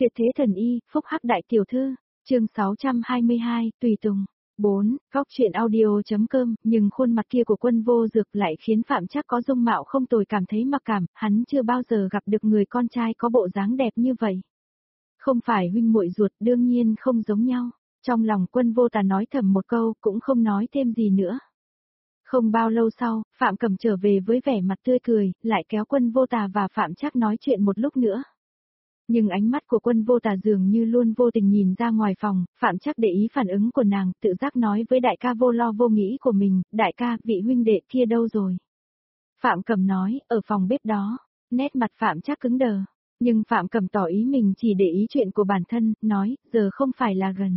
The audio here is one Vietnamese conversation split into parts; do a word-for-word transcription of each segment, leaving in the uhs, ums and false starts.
Tuyệt thế thần y, phúc hắc đại tiểu thư, chương sáu trăm hai mươi hai, tùy tùng. bốn. Góc truyện audio.com, nhưng khuôn mặt kia của Quân Vô Dược lại khiến Phạm Trác có dung mạo không tồi cảm thấy mặc cảm, hắn chưa bao giờ gặp được người con trai có bộ dáng đẹp như vậy. Không phải huynh muội ruột, đương nhiên không giống nhau. Trong lòng Quân Vô Tà nói thầm một câu, cũng không nói thêm gì nữa. Không bao lâu sau, Phạm Cẩm trở về với vẻ mặt tươi cười, lại kéo Quân Vô Tà và Phạm Trác nói chuyện một lúc nữa. Nhưng ánh mắt của Quân Vô Tà dường như luôn vô tình nhìn ra ngoài phòng, Phạm Trác để ý phản ứng của nàng, tự giác nói với đại ca vô lo vô nghĩ của mình, đại ca, vị huynh đệ kia đâu rồi? Phạm Cẩm nói, ở phòng bếp đó, nét mặt Phạm Trác cứng đờ. Nhưng Phạm Cẩm tỏ ý mình chỉ để ý chuyện của bản thân, nói, giờ không phải là gần.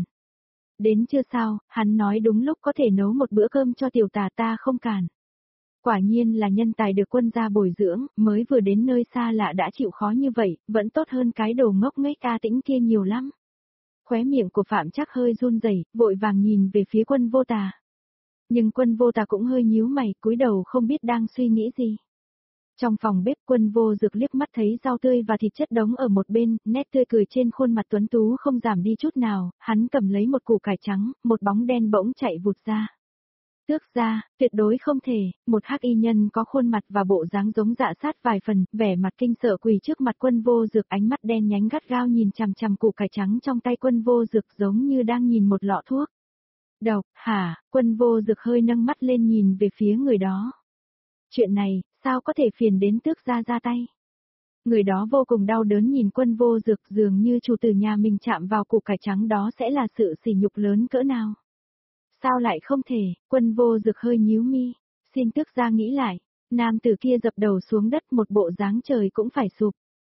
Đến chưa sao, hắn nói đúng lúc có thể nấu một bữa cơm cho tiểu tà ta không cản. Quả nhiên là nhân tài được quân gia bồi dưỡng, mới vừa đến nơi xa lạ đã chịu khó như vậy, vẫn tốt hơn cái đồ ngốc nghếch A Tĩnh kia nhiều lắm. Khóe miệng của Phạm Trác hơi run rẩy, vội vàng nhìn về phía Quân Vô Tà. Nhưng Quân Vô Tà cũng hơi nhíu mày, cúi đầu không biết đang suy nghĩ gì. Trong phòng bếp, Quân Vô Dược liếc mắt thấy rau tươi và thịt chất đống ở một bên, nét tươi cười trên khuôn mặt tuấn tú không giảm đi chút nào, hắn cầm lấy một củ cải trắng, một bóng đen bỗng chạy vụt ra. Tước gia, tuyệt đối không thể, một hắc y nhân có khuôn mặt và bộ dáng giống Dạ Sát vài phần, vẻ mặt kinh sợ quỳ trước mặt Quân Vô Dược, ánh mắt đen nhánh gắt gao nhìn chằm chằm củ cải trắng trong tay Quân Vô Dược giống như đang nhìn một lọ thuốc. Độc, hả? Quân Vô Dược hơi nâng mắt lên nhìn về phía người đó. Chuyện này, sao có thể phiền đến tước gia ra tay? Người đó vô cùng đau đớn nhìn Quân Vô Dược, dường như chủ tử nhà mình chạm vào củ cải trắng đó sẽ là sự sỉ nhục lớn cỡ nào. Sao lại không thể? Quân Vô Dược hơi nhíu mi. Xin tước gia nghĩ lại. Nam tử kia dập đầu xuống đất, một bộ dáng trời cũng phải sụp.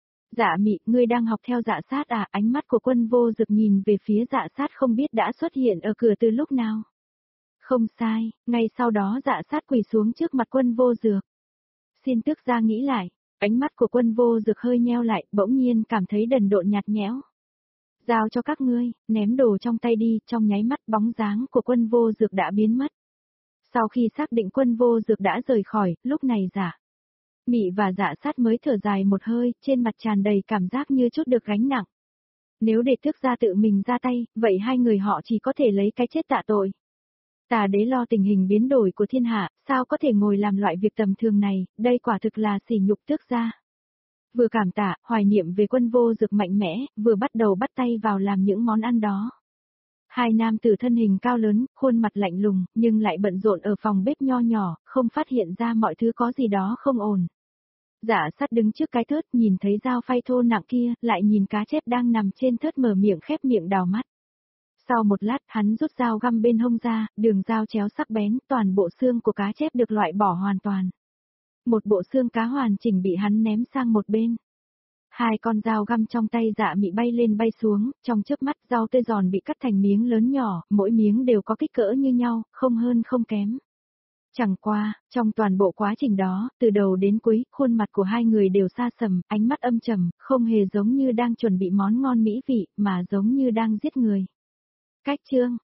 Dạ Mị, ngươi đang học theo Dạ Sát à? Ánh mắt của Quân Vô Dược nhìn về phía Dạ Sát không biết đã xuất hiện ở cửa từ lúc nào. Không sai, ngay sau đó Dạ Sát quỳ xuống trước mặt Quân Vô Dược. Xin tước gia nghĩ lại. Ánh mắt của Quân Vô Dược hơi nheo lại, bỗng nhiên cảm thấy đần độn nhạt nhẽo. Giao cho các ngươi, ném đồ trong tay đi, trong nháy mắt bóng dáng của Quân Vô Dược đã biến mất. Sau khi xác định Quân Vô Dược đã rời khỏi, lúc này Dạ Mị và Dạ Sát mới thở dài một hơi, trên mặt tràn đầy cảm giác như chút được gánh nặng. Nếu để tước gia tự mình ra tay, vậy hai người họ chỉ có thể lấy cái chết tạ tội. Tà đế lo tình hình biến đổi của thiên hạ, sao có thể ngồi làm loại việc tầm thường này, đây quả thực là sỉ nhục tước gia. Vừa cảm tạ, hoài niệm về Quân Vô Dược mạnh mẽ, vừa bắt đầu bắt tay vào làm những món ăn đó. Hai nam tử thân hình cao lớn, khuôn mặt lạnh lùng, nhưng lại bận rộn ở phòng bếp nho nhỏ, không phát hiện ra mọi thứ có gì đó không ổn. Dạ Sát đứng trước cái thớt, nhìn thấy dao phay thô nặng kia, lại nhìn cá chép đang nằm trên thớt mở miệng khép miệng đào mắt. Sau một lát, hắn rút dao găm bên hông ra, đường dao chéo sắc bén, toàn bộ xương của cá chép được loại bỏ hoàn toàn. Một bộ xương cá hoàn chỉnh bị hắn ném sang một bên. Hai con dao găm trong tay Dạ Mị bay lên bay xuống, trong chớp mắt rau tươi giòn bị cắt thành miếng lớn nhỏ, mỗi miếng đều có kích cỡ như nhau, không hơn không kém. Chẳng qua, trong toàn bộ quá trình đó, từ đầu đến cuối, khuôn mặt của hai người đều xa sầm, ánh mắt âm trầm, không hề giống như đang chuẩn bị món ngon mỹ vị, mà giống như đang giết người. Cách chương